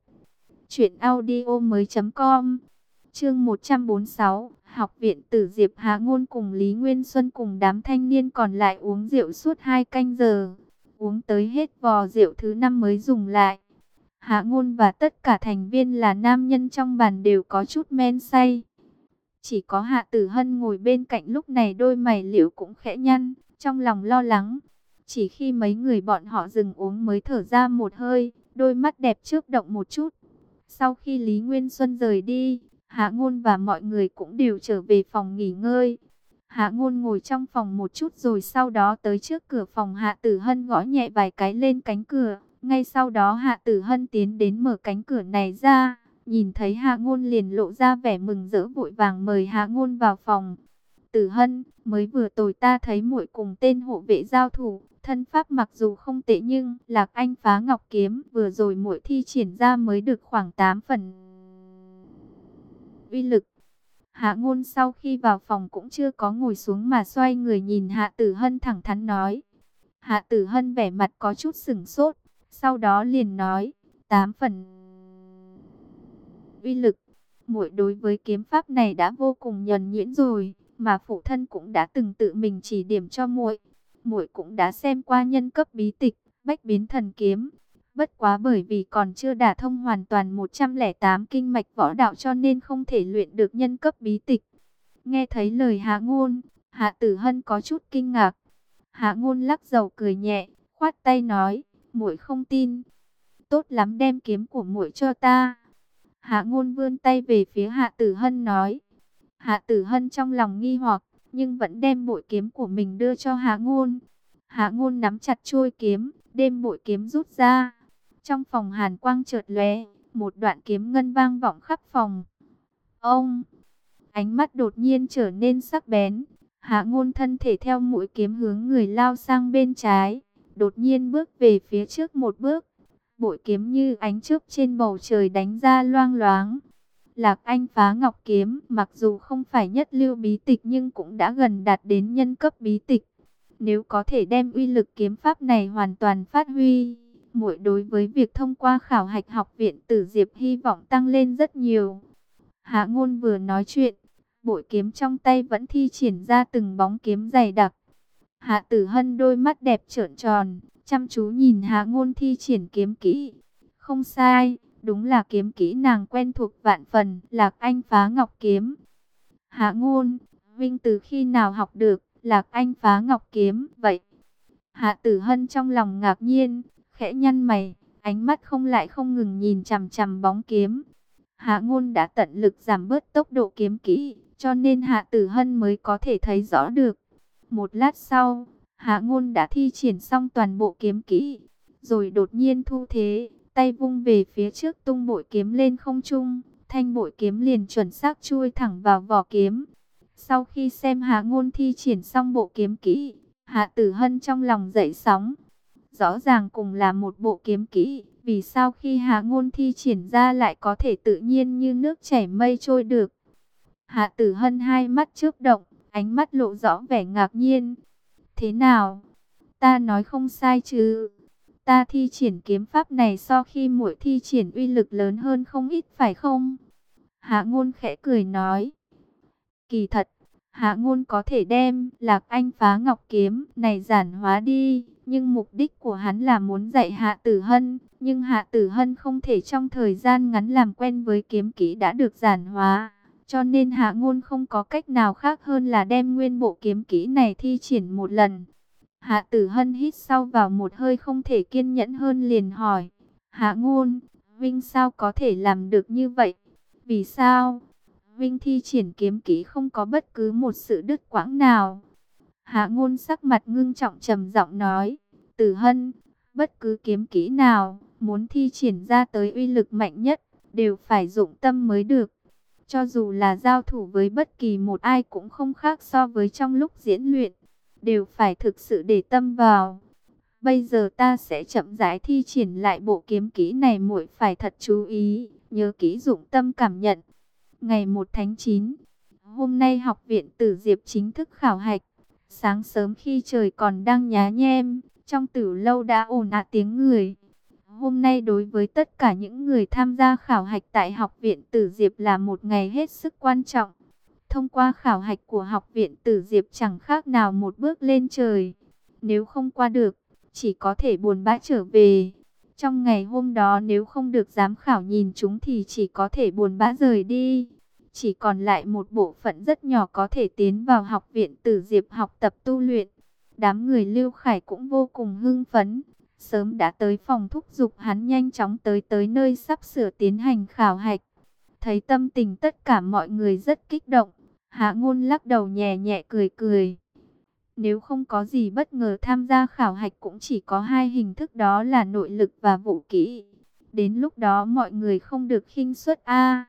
truyệnaudiomoi.com. Chương 146, học viện Tử Diệp. Hạ Ngôn cùng Lý Nguyên Xuân cùng đám thanh niên còn lại uống rượu suốt 2 canh giờ. Uống tới hết vò rượu thứ 5 mới dùng lại. Hạ Ngôn và tất cả thành viên là nam nhân trong bàn đều có chút men say. Chỉ có Hạ Tử Hân ngồi bên cạnh lúc này đôi mày liễu cũng khẽ nhăn, trong lòng lo lắng. Chỉ khi mấy người bọn họ dừng uống mới thở ra một hơi, đôi mắt đẹp chớp động một chút. Sau khi Lý Nguyên Xuân rời đi, Hạ Ngôn và mọi người cũng đều trở về phòng nghỉ ngơi. Hạ Ngôn ngồi trong phòng một chút rồi sau đó tới trước cửa phòng Hạ Tử Hân gõ nhẹ vài cái lên cánh cửa. Ngay sau đó Hạ Tử Hân tiến đến mở cánh cửa này ra. Nhìn thấy Hạ Ngôn liền lộ ra vẻ mừng rỡ, vội vàng mời Hạ Ngôn vào phòng. Tử Hân, mới vừa rồi ta thấy muội cùng tên hộ vệ giao thủ, thân pháp mặc dù không tệ nhưng Lạc Anh phá ngọc kiếm vừa rồi muội thi triển ra mới được khoảng 8 phần uy lực. Hạ Ngôn sau khi vào phòng cũng chưa có ngồi xuống mà xoay người nhìn Hạ Tử Hân thẳng thắn nói. Hạ Tử Hân vẻ mặt có chút sửng sốt, sau đó liền nói, 8 phần uy lực. Muội đối với kiếm pháp này đã vô cùng nhuần nhuyễn rồi, mà phụ thân cũng đã từng tự mình chỉ điểm cho muội. Muội cũng đã xem qua nhân cấp bí tịch, Bách Biến Thần Kiếm. Bất quá bởi vì còn chưa đả thông hoàn toàn 108 kinh mạch võ đạo cho nên không thể luyện được nhân cấp bí tịch. Nghe thấy lời Hạ Ngôn, Hạ Tử Hân có chút kinh ngạc. Hạ Ngôn lắc đầu cười nhẹ, khoát tay nói, muội không tin. Tốt lắm, đem kiếm của muội cho ta. Hạ Ngôn vươn tay về phía Hạ Tử Hân nói. Hạ Tử Hân trong lòng nghi hoặc, nhưng vẫn đem bội kiếm của mình đưa cho Hạ Ngôn. Hạ Ngôn nắm chặt chuôi kiếm, đem bội kiếm rút ra. Trong phòng hàn quang chợt lóe, một đoạn kiếm ngân vang vọng khắp phòng. Ông, ánh mắt đột nhiên trở nên sắc bén. Hạ Ngôn thân thể theo mũi kiếm hướng người lao sang bên trái, đột nhiên bước về phía trước một bước. Bội kiếm như ánh chớp trên bầu trời đánh ra loang loáng. Lạc Anh phá ngọc kiếm, mặc dù không phải nhất lưu bí tịch nhưng cũng đã gần đạt đến nhân cấp bí tịch. Nếu có thể đem uy lực kiếm pháp này hoàn toàn phát huy, muội đối với việc thông qua khảo hạch học viện Tử Diệp hy vọng tăng lên rất nhiều. Hạ Ngôn vừa nói chuyện, bội kiếm trong tay vẫn thi triển ra từng bóng kiếm dày đặc. Hạ Tử Hân đôi mắt đẹp trợn tròn, chăm chú nhìn Hạ Ngôn thi triển kiếm kỹ. Không sai, đúng là kiếm kỹ nàng quen thuộc vạn phần, Lạc Anh phá ngọc kiếm. Hạ Ngôn, Vinh từ khi nào học được Lạc Anh phá ngọc kiếm vậy? Hạ Tử Hân trong lòng ngạc nhiên, khẽ nhăn mày, ánh mắt không ngừng nhìn chằm chằm bóng kiếm. Hạ Ngôn đã tận lực giảm bớt tốc độ kiếm kỹ, cho nên Hạ Tử Hân mới có thể thấy rõ được. Một lát sau, Hạ Ngôn đã thi triển xong toàn bộ kiếm kỹ, rồi đột nhiên thu thế, tay vung về phía trước tung bội kiếm lên không trung, thanh bội kiếm liền chuẩn xác chui thẳng vào vỏ kiếm. Sau khi xem Hạ Ngôn thi triển xong bộ kiếm kỹ, Hạ Tử Hân trong lòng dậy sóng. Rõ ràng cùng là một bộ kiếm kỹ, vì sao khi Hạ Ngôn thi triển ra lại có thể tự nhiên như nước chảy mây trôi được? Hạ Tử Hân hai mắt chớp động, ánh mắt lộ rõ vẻ ngạc nhiên. Thế nào? Ta nói không sai chứ? Ta thi triển kiếm pháp này so khi muội thi triển uy lực lớn hơn không ít phải không? Hạ Ngôn khẽ cười nói. Kỳ thật, Hạ Ngôn có thể đem Lạc Anh phá ngọc kiếm này giản hóa đi, nhưng mục đích của hắn là muốn dạy Hạ Tử Hân, nhưng Hạ Tử Hân không thể trong thời gian ngắn làm quen với kiếm kỹ đã được giản hóa, cho nên Hạ Ngôn không có cách nào khác hơn là đem nguyên bộ kiếm kỹ này thi triển một lần. Hạ Tử Hân hít sâu vào một hơi, không thể kiên nhẫn hơn liền hỏi, Hạ Ngôn, Vinh sao có thể làm được như vậy? Vì sao? Vinh thi triển kiếm kỹ không có bất cứ một sự đứt quãng nào. Hạ Ngôn sắc mặt ngưng trọng trầm giọng nói, Tử Hân, bất cứ kiếm kỹ nào, muốn thi triển ra tới uy lực mạnh nhất, đều phải dụng tâm mới được. Cho dù là giao thủ với bất kỳ một ai cũng không khác so với trong lúc diễn luyện, đều phải thực sự để tâm vào. Bây giờ ta sẽ chậm rãi thi triển lại bộ kiếm kỹ này, muội phải thật chú ý, nhớ kỹ dụng tâm cảm nhận. Ngày 1 tháng 9, hôm nay học viện Tử Diệp chính thức khảo hạch. Sáng sớm khi trời còn đang nhá nhem, trong tử lâu đã ồn ào tiếng người. Hôm nay đối với tất cả những người tham gia khảo hạch tại học viện Tử Diệp là một ngày hết sức quan trọng. Thông qua khảo hạch của học viện Tử Diệp chẳng khác nào một bước lên trời. Nếu không qua được, chỉ có thể buồn bã trở về. Trong ngày hôm đó nếu không được giám khảo nhìn chúng thì chỉ có thể buồn bã rời đi. Chỉ còn lại một bộ phận rất nhỏ có thể tiến vào học viện Tử Diệp học tập tu luyện. Đám người Lưu Khải cũng vô cùng hưng phấn. Sớm đã tới phòng thúc giục hắn nhanh chóng tới nơi sắp sửa tiến hành khảo hạch. Thấy tâm tình tất cả mọi người rất kích động, Hạ Ngôn lắc đầu nhẹ nhẹ cười cười. Nếu không có gì bất ngờ tham gia khảo hạch cũng chỉ có hai hình thức, đó là nội lực và vũ kỹ. Đến lúc đó mọi người không được khinh suất a.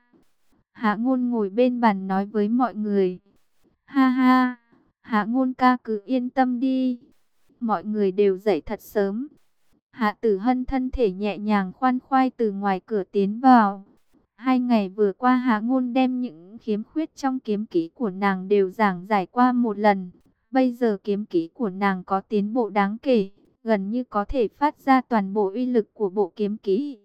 Hạ Ngôn ngồi bên bàn nói với mọi người. Ha ha, Hạ Ngôn ca cứ yên tâm đi. Mọi người đều dậy thật sớm. Hạ Tử Hân thân thể nhẹ nhàng khoan khoái từ ngoài cửa tiến vào. 2 ngày vừa qua Hạ Ngôn đem những khiếm khuyết trong kiếm kỹ của nàng đều giảng giải qua một lần. Bây giờ kiếm kỹ của nàng có tiến bộ đáng kể, gần như có thể phát ra toàn bộ uy lực của bộ kiếm kỹ.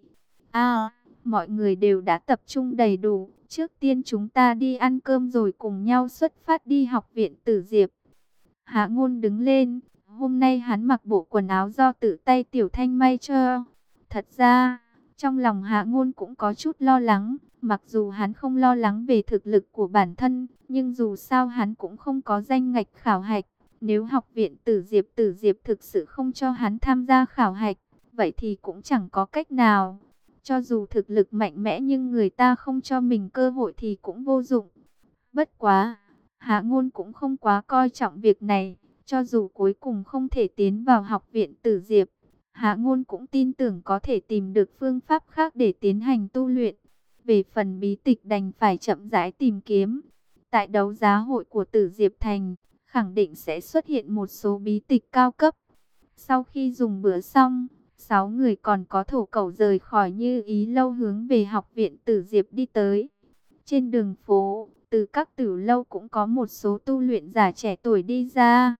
Mọi người đều đã tập trung đầy đủ. Trước tiên chúng ta đi ăn cơm rồi cùng nhau xuất phát đi học viện Tử Diệp. Hạ Ngôn đứng lên. Hôm nay hắn mặc bộ quần áo do tự tay Tiểu Thanh may cho. Thật ra, trong lòng Hạ Ngôn cũng có chút lo lắng, mặc dù hắn không lo lắng về thực lực của bản thân, nhưng dù sao hắn cũng không có danh ngạch khảo hạch. Nếu học viện Tử Diệp thực sự không cho hắn tham gia khảo hạch, vậy thì cũng chẳng có cách nào. Cho dù thực lực mạnh mẽ nhưng người ta không cho mình cơ hội thì cũng vô dụng. Bất quá, Hạ Ngôn cũng không quá coi trọng việc này, cho dù cuối cùng không thể tiến vào học viện Tử Diệp, Hạ Ngôn cũng tin tưởng có thể tìm được phương pháp khác để tiến hành tu luyện. Về phần bí tịch đành phải chậm rãi tìm kiếm. Tại đấu giá hội của Tử Diệp Thành, khẳng định sẽ xuất hiện một số bí tịch cao cấp. Sau khi dùng bữa xong, 6 người còn có thổ cẩu rời khỏi Như Ý lâu hướng về học viện Tử Diệp đi tới. Trên đường phố, từ các tử lâu cũng có một số tu luyện giả trẻ tuổi đi ra.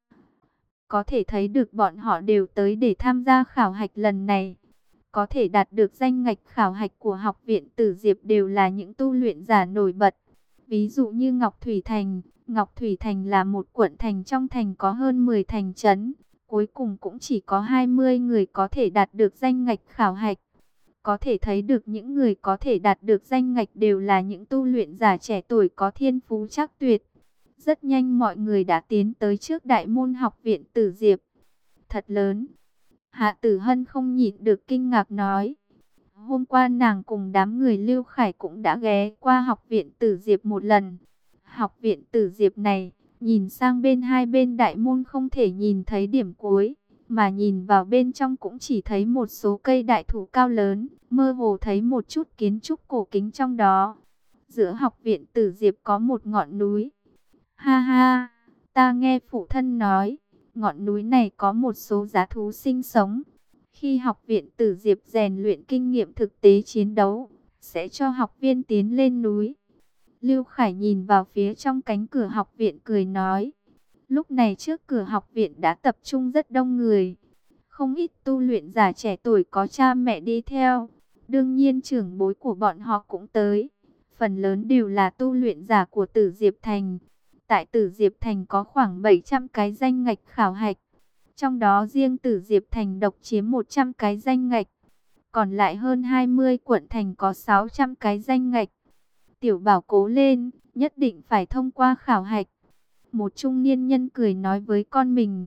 Có thể thấy được bọn họ đều tới để tham gia khảo hạch lần này. Có thể đạt được danh ngạch khảo hạch của học viện Tử Diệp đều là những tu luyện giả nổi bật. Ví dụ như Ngọc Thủy Thành. Ngọc Thủy Thành là một quận thành trong thành có hơn 10 thành trấn. Cuối cùng cũng chỉ có 20 người có thể đạt được danh ngạch khảo hạch. Có thể thấy được những người có thể đạt được danh ngạch đều là những tu luyện giả trẻ tuổi có thiên phú trắc tuyệt. Rất nhanh mọi người đã tiến tới trước đại môn học viện Tử Diệp. Thật lớn. Hạ Tử Hân không nhịn được kinh ngạc nói. Hôm qua nàng cùng đám người Lưu Khải cũng đã ghé qua học viện Tử Diệp một lần. Học viện Tử Diệp này, nhìn sang bên hai bên đại môn không thể nhìn thấy điểm cuối, mà nhìn vào bên trong cũng chỉ thấy một số cây đại thụ cao lớn, mơ hồ thấy một chút kiến trúc cổ kính trong đó. Giữa học viện Tử Diệp có một ngọn núi. Ha ha, ta nghe phụ thân nói, ngọn núi này có một số dã thú sinh sống. Khi học viện Tử Diệp rèn luyện kinh nghiệm thực tế chiến đấu, sẽ cho học viên tiến lên núi. Lưu Khải nhìn vào phía trong cánh cửa học viện cười nói. Lúc này trước cửa học viện đã tập trung rất đông người. Không ít tu luyện giả trẻ tuổi có cha mẹ đi theo. Đương nhiên trưởng bối của bọn họ cũng tới. Phần lớn đều là tu luyện giả của Tử Diệp Thành. Tại Tử Diệp Thành có khoảng 700 cái danh ngạch khảo hạch. Trong đó riêng Tử Diệp Thành độc chiếm 100 cái danh ngạch. Còn lại hơn 20 quận thành có 600 cái danh ngạch. Tiểu Bảo cố lên, nhất định phải thông qua khảo hạch. Một trung niên nhân cười nói với con mình.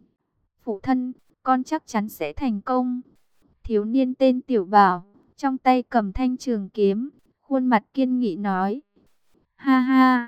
Phụ thân, con chắc chắn sẽ thành công. Thiếu niên tên Tiểu Bảo, trong tay cầm thanh trường kiếm, khuôn mặt kiên nghị nói. Ha ha,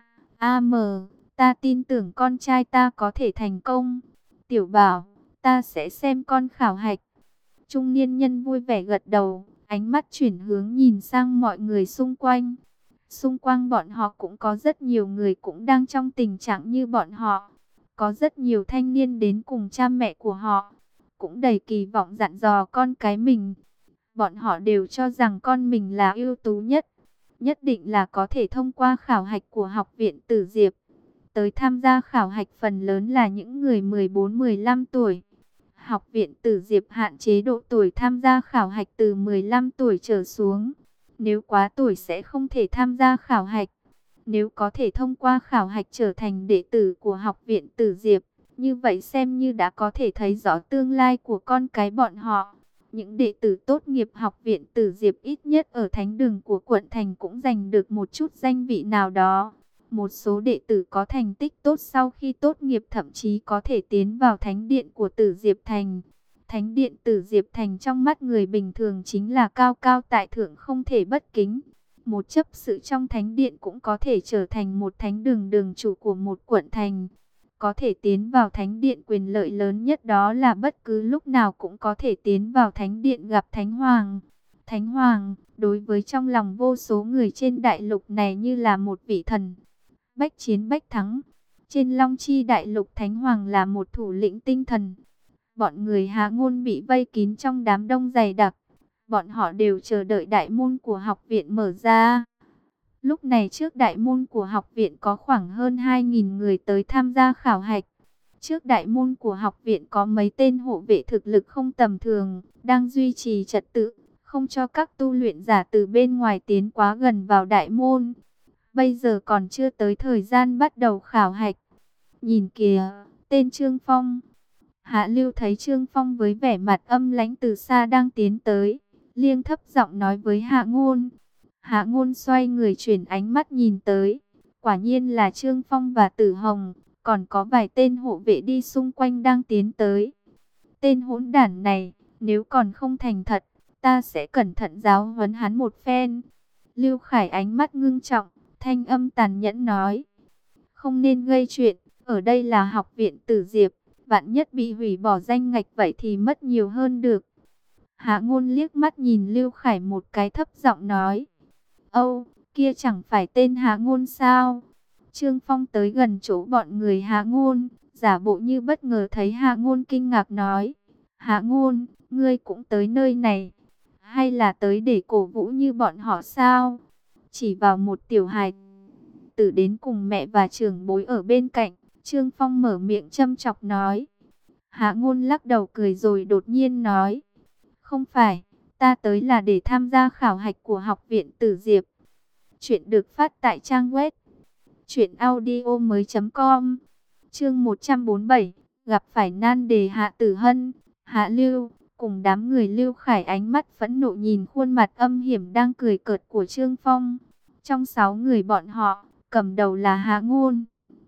ta tin tưởng con trai ta có thể thành công. Tiểu Bảo, ta sẽ xem con khảo hạch. Trung niên nhân vui vẻ gật đầu, ánh mắt chuyển hướng nhìn sang mọi người xung quanh. Xung quanh bọn họ cũng có rất nhiều người cũng đang trong tình trạng như bọn họ. Có rất nhiều thanh niên đến cùng cha mẹ của họ, cũng đầy kỳ vọng dặn dò con cái mình. Bọn họ đều cho rằng con mình là ưu tú nhất, nhất định là có thể thông qua khảo hạch của học viện Tử Diệp. Tới tham gia khảo hạch phần lớn là những người 14-15 tuổi. Học viện Tử Diệp hạn chế độ tuổi tham gia khảo hạch từ 15 tuổi trở xuống. Nếu quá tuổi sẽ không thể tham gia khảo hạch. Nếu có thể thông qua khảo hạch trở thành đệ tử của học viện Tử Diệp, như vậy xem như đã có thể thấy rõ tương lai của con cái bọn họ. Những đệ tử tốt nghiệp học viện Tử Diệp ít nhất ở thánh đường của quận thành cũng giành được một chút danh vị nào đó. Một số đệ tử có thành tích tốt sau khi tốt nghiệp thậm chí có thể tiến vào thánh điện của Tử Diệp Thành. Thánh điện Tử Diệp Thành trong mắt người bình thường chính là cao cao tại thượng không thể bất kính. Một chấp sự trong thánh điện cũng có thể trở thành một thánh đường đường chủ của một quận thành. Có thể tiến vào thánh điện quyền lợi lớn nhất đó là bất cứ lúc nào cũng có thể tiến vào thánh điện gặp Thánh Hoàng. Thánh Hoàng, đối với trong lòng vô số người trên đại lục này như là một vị thần. Bách chiến bách thắng. Trên Long Chi đại lục Thánh Hoàng là một thủ lĩnh tinh thần. Bọn người Hạ Ngôn bị vây kín trong đám đông dày đặc. Bọn họ đều chờ đợi đại môn của học viện mở ra. Lúc này trước đại môn của học viện có khoảng hơn 2.000 người tới tham gia khảo hạch. Trước đại môn của học viện có mấy tên hộ vệ thực lực không tầm thường, đang duy trì trật tự, không cho các tu luyện giả từ bên ngoài tiến quá gần vào đại môn. Bây giờ còn chưa tới thời gian bắt đầu khảo hạch. Nhìn kìa, tên Trương Phong. Hạ Lưu thấy Trương Phong với vẻ mặt âm lãnh từ xa đang tiến tới, liêng thấp giọng nói với Hạ Ngôn. Hạ Ngôn xoay người chuyển ánh mắt nhìn tới. Quả nhiên là Trương Phong và Tử Hồng, còn có vài tên hộ vệ đi xung quanh đang tiến tới. Tên hỗn đản này, nếu còn không thành thật, ta sẽ cẩn thận giáo huấn hắn một phen. Lưu Khải ánh mắt ngưng trọng, thanh âm tàn nhẫn nói. Không nên gây chuyện, ở đây là học viện Tử Diệp, vạn nhất bị hủy bỏ danh ngạch vậy thì mất nhiều hơn được. Hạ Ngôn liếc mắt nhìn Lưu Khải một cái thấp giọng nói. Âu, kia chẳng phải tên Hạ Ngôn sao? Trương Phong tới gần chỗ bọn người Hạ Ngôn, giả bộ như bất ngờ thấy Hạ Ngôn kinh ngạc nói. Hạ Ngôn, ngươi cũng tới nơi này, hay là tới để cổ vũ như bọn họ sao? Chỉ vào một tiểu hài tử đến cùng mẹ và trưởng bối ở bên cạnh, Trương Phong mở miệng châm chọc nói. Hạ Ngôn lắc đầu cười rồi đột nhiên nói. Không phải, ta tới là để tham gia khảo hạch của học viện Tử Diệp. Chuyện được phát tại trang web truyệnaudiomoi.com. Chương 147, gặp phải nan đề. Hạ Tử Hân, Hạ Lưu, cùng đám người Lưu Khải ánh mắt phẫn nộ nhìn khuôn mặt âm hiểm đang cười cợt của Trương Phong. Trong 6 người bọn họ, cầm đầu là Hạ Ngôn.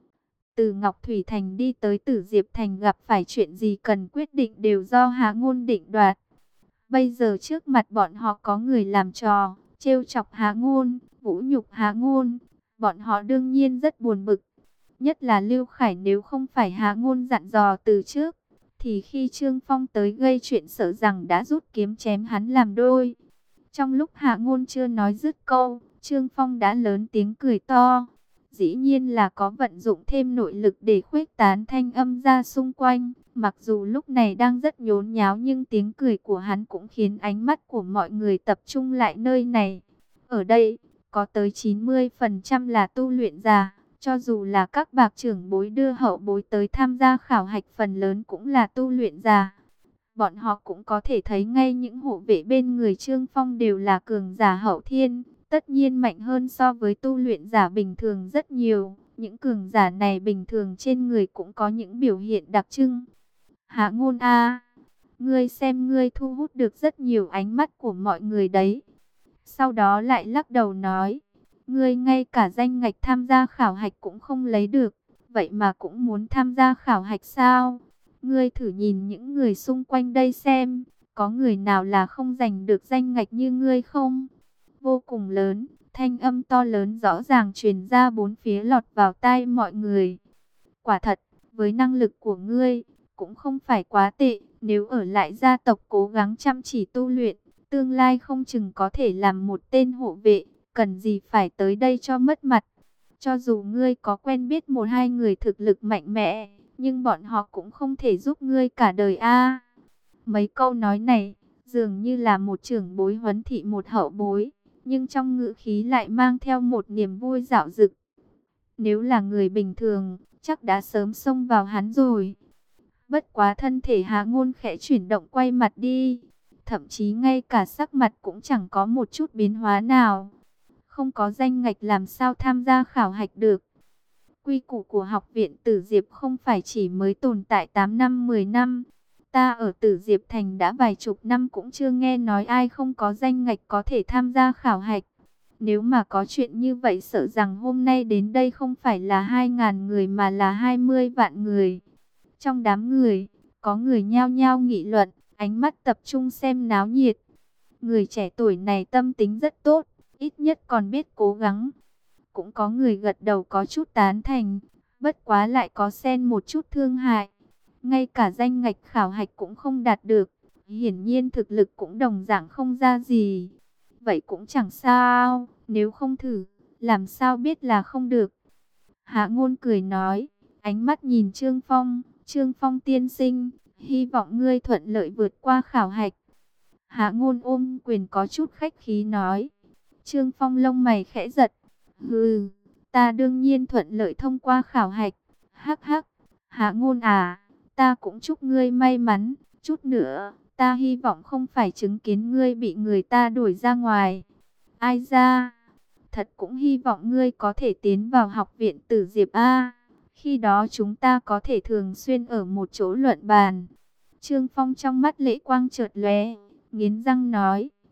Từ Ngọc Thủy Thành đi tới Tử Diệp Thành gặp phải chuyện gì cần quyết định đều do Hạ Ngôn định đoạt. Bây giờ trước mặt bọn họ có người làm trò, trêu chọc Hạ Ngôn, vũ nhục Hạ Ngôn. Bọn họ đương nhiên rất buồn bực. Nhất là Lưu Khải, nếu không phải Hạ Ngôn dặn dò từ trước, thì khi Trương Phong tới gây chuyện sợ rằng đã rút kiếm chém hắn làm đôi. Trong lúc Hạ Ngôn chưa nói dứt câu, Trương Phong đã lớn tiếng cười to. Dĩ nhiên là có vận dụng thêm nội lực để khuếch tán thanh âm ra xung quanh. Mặc dù lúc này đang rất nhốn nháo nhưng tiếng cười của hắn cũng khiến ánh mắt của mọi người tập trung lại nơi này. Ở đây, có tới 90% là tu luyện giả. Cho dù là các bạc trưởng bối đưa hậu bối tới tham gia khảo hạch, phần lớn cũng là tu luyện giả. Bọn họ cũng có thể thấy ngay những hộ vệ bên người Trương Phong đều là cường giả hậu thiên. Tất nhiên mạnh hơn so với tu luyện giả bình thường rất nhiều. Những cường giả này bình thường trên người cũng có những biểu hiện đặc trưng. Hạ Ngôn a, ngươi xem ngươi thu hút được rất nhiều ánh mắt của mọi người đấy. Sau đó lại lắc đầu nói, ngươi ngay cả danh ngạch tham gia khảo hạch cũng không lấy được, vậy mà cũng muốn tham gia khảo hạch sao? Ngươi thử nhìn những người xung quanh đây xem, có người nào là không giành được danh ngạch như ngươi không? Vô cùng lớn, thanh âm to lớn rõ ràng truyền ra bốn phía lọt vào tai mọi người. Quả thật, với năng lực của ngươi, cũng không phải quá tệ, nếu ở lại gia tộc cố gắng chăm chỉ tu luyện, tương lai không chừng có thể làm một tên hộ vệ, cần gì phải tới đây cho mất mặt. Cho dù ngươi có quen biết một hai người thực lực mạnh mẽ, nhưng bọn họ cũng không thể giúp ngươi cả đời a. Mấy câu nói này, dường như là một trưởng bối huấn thị một hậu bối, nhưng trong ngữ khí lại mang theo một niềm vui dạo dực. Nếu là người bình thường, chắc đã sớm xông vào hắn rồi. Bất quá thân thể Hạ Ngôn khẽ chuyển động quay mặt đi. Thậm chí ngay cả sắc mặt cũng chẳng có một chút biến hóa nào. Không có danh ngạch làm sao tham gia khảo hạch được. Quy củ của học viện Tử Diệp không phải chỉ mới tồn tại 8 năm 10 năm. Ta ở Tử Diệp Thành đã vài chục năm cũng chưa nghe nói ai không có danh ngạch có thể tham gia khảo hạch. Nếu mà có chuyện như vậy sợ rằng hôm nay đến đây không phải là 2.000 người mà là 20 vạn người. Trong đám người, có người nhao nhao nghị luận, ánh mắt tập trung xem náo nhiệt. Người trẻ tuổi này tâm tính rất tốt, ít nhất còn biết cố gắng. Cũng có người gật đầu có chút tán thành, bất quá lại có xen một chút thương hại. Ngay cả danh ngạch khảo hạch cũng không đạt được, hiển nhiên thực lực cũng đồng dạng không ra gì. Vậy cũng chẳng sao, nếu không thử, làm sao biết là không được. Hạ Ngôn cười nói, ánh mắt nhìn Trương Phong, Trương Phong tiên sinh, hy vọng ngươi thuận lợi vượt qua khảo hạch. Hạ Ngôn ôm quyền có chút khách khí nói. Trương Phong lông mày khẽ giật. Hừ, ta đương nhiên thuận lợi thông qua khảo hạch. Hắc hắc, Hạ Ngôn à, ta cũng chúc ngươi may mắn. Chút nữa, ta hy vọng không phải chứng kiến ngươi bị người ta đuổi ra ngoài. Ai ra, thật cũng hy vọng ngươi có thể tiến vào học viện Tử Diệp A. Khi đó chúng ta có thể thường xuyên ở một chỗ luận bàn. Trương Phong trong mắt lệ quang chợt lóe, nghiến răng nói.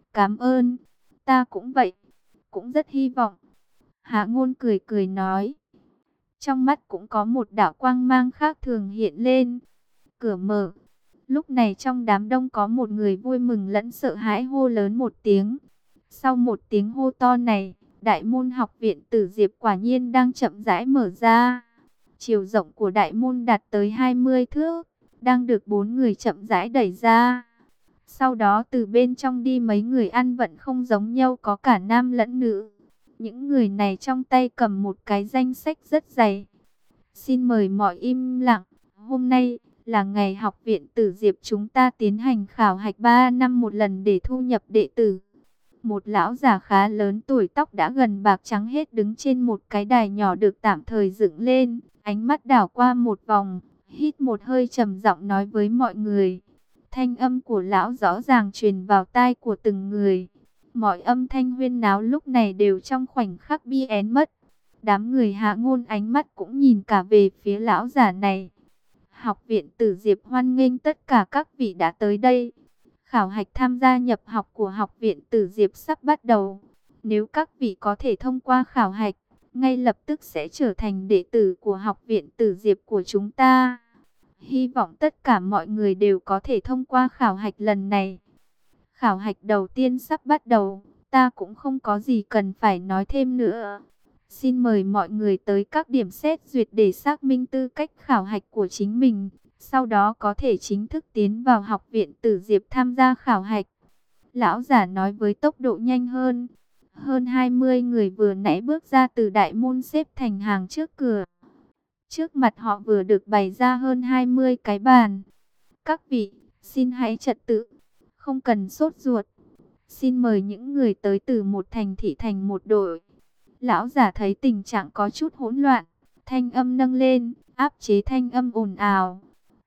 Cảm ơn, ta cũng vậy, cũng rất hy vọng. Hạ Ngôn cười cười nói. Trong mắt cũng có một đạo quang mang khác thường hiện lên. Cửa mở. Lúc này trong đám đông có một người vui mừng lẫn sợ hãi hô lớn một tiếng. Sau một tiếng hô to này, đại môn học viện Tử Diệp quả nhiên đang chậm rãi mở ra. Chiều rộng của đại môn đạt tới 20 thước, đang được 4 người chậm rãi đẩy ra. Sau đó từ bên trong đi mấy người ăn vận không giống nhau, có cả nam lẫn nữ. Những người này trong tay cầm một cái danh sách rất dày. Xin mời mọi im lặng, hôm nay là ngày học viện Tử Diệp chúng ta tiến hành khảo hạch 3 năm một lần để thu nhập đệ tử. Một lão già khá lớn tuổi, tóc đã gần bạc trắng hết, đứng trên một cái đài nhỏ được tạm thời dựng lên, ánh mắt đảo qua một vòng, hít một hơi trầm giọng nói với mọi người. Thanh âm của lão rõ ràng truyền vào tai của từng người. Mọi âm thanh huyên náo lúc này đều trong khoảnh khắc bi én mất. Đám người Hạ Ngôn ánh mắt cũng nhìn cả về phía lão già này. Học viện Tử Diệp hoan nghênh tất cả các vị đã tới đây. Khảo hạch tham gia nhập học của học viện Tử Diệp sắp bắt đầu. Nếu các vị có thể thông qua khảo hạch, ngay lập tức sẽ trở thành đệ tử của học viện Tử Diệp của chúng ta. Hy vọng tất cả mọi người đều có thể thông qua khảo hạch lần này. Khảo hạch đầu tiên sắp bắt đầu, ta cũng không có gì cần phải nói thêm nữa. Xin mời mọi người tới các điểm xét duyệt để xác minh tư cách khảo hạch của chính mình. Sau đó có thể chính thức tiến vào học viện Tử Diệp tham gia khảo hạch. Lão giả nói với tốc độ nhanh hơn. Hơn 20 người vừa nãy bước ra từ đại môn xếp thành hàng trước cửa. Trước mặt họ vừa được bày ra hơn 20 cái bàn. Các vị, xin hãy trật tự, không cần sốt ruột. Xin mời những người tới từ một thành thị thành một đội. Lão giả thấy tình trạng có chút hỗn loạn, thanh âm nâng lên, áp chế thanh âm ồn ào.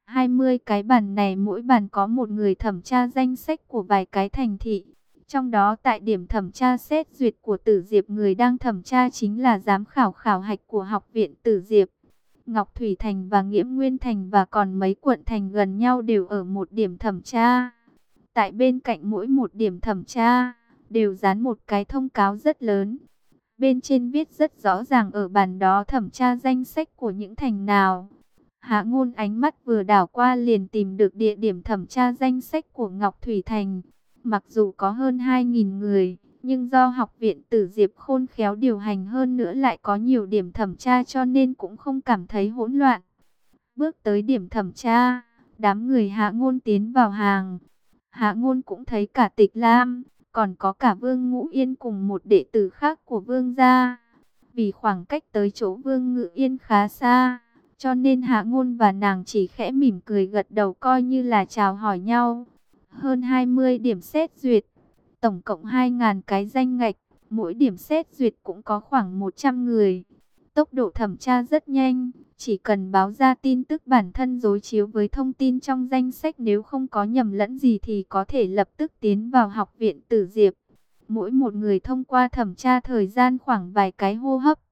20 cái bàn này mỗi bàn có một người thẩm tra danh sách của vài cái thành thị. Trong đó tại điểm thẩm tra xét duyệt của Tử Diệp, người đang thẩm tra chính là giám khảo khảo hạch của học viện Tử Diệp. Ngọc Thủy Thành và Nghiễm Nguyên Thành và còn mấy quận thành gần nhau đều ở một điểm thẩm tra. Tại bên cạnh mỗi một điểm thẩm tra, đều dán một cái thông cáo rất lớn. Bên trên viết rất rõ ràng ở bàn đó thẩm tra danh sách của những thành nào. Hạ Ngôn ánh mắt vừa đảo qua liền tìm được địa điểm thẩm tra danh sách của Ngọc Thủy Thành. Mặc dù có hơn 2.000 người, nhưng do học viện Tử Diệp khôn khéo điều hành, hơn nữa lại có nhiều điểm thẩm tra cho nên cũng không cảm thấy hỗn loạn. Bước tới điểm thẩm tra, đám người Hạ Ngôn tiến vào hàng. Hạ Ngôn cũng thấy cả Tịch Lam, còn có cả Vương Ngũ Yên cùng một đệ tử khác của Vương gia. Vì khoảng cách tới chỗ Vương Ngự Yên khá xa, cho nên Hạ Ngôn và nàng chỉ khẽ mỉm cười gật đầu coi như là chào hỏi nhau. Hơn 20 điểm xét duyệt, tổng cộng 2.000 cái danh ngạch, mỗi điểm xét duyệt cũng có khoảng 100 người. Tốc độ thẩm tra rất nhanh, chỉ cần báo ra tin tức bản thân đối chiếu với thông tin trong danh sách, nếu không có nhầm lẫn gì thì có thể lập tức tiến vào học viện Tử Diệp. Mỗi một người thông qua thẩm tra thời gian khoảng vài cái hô hấp.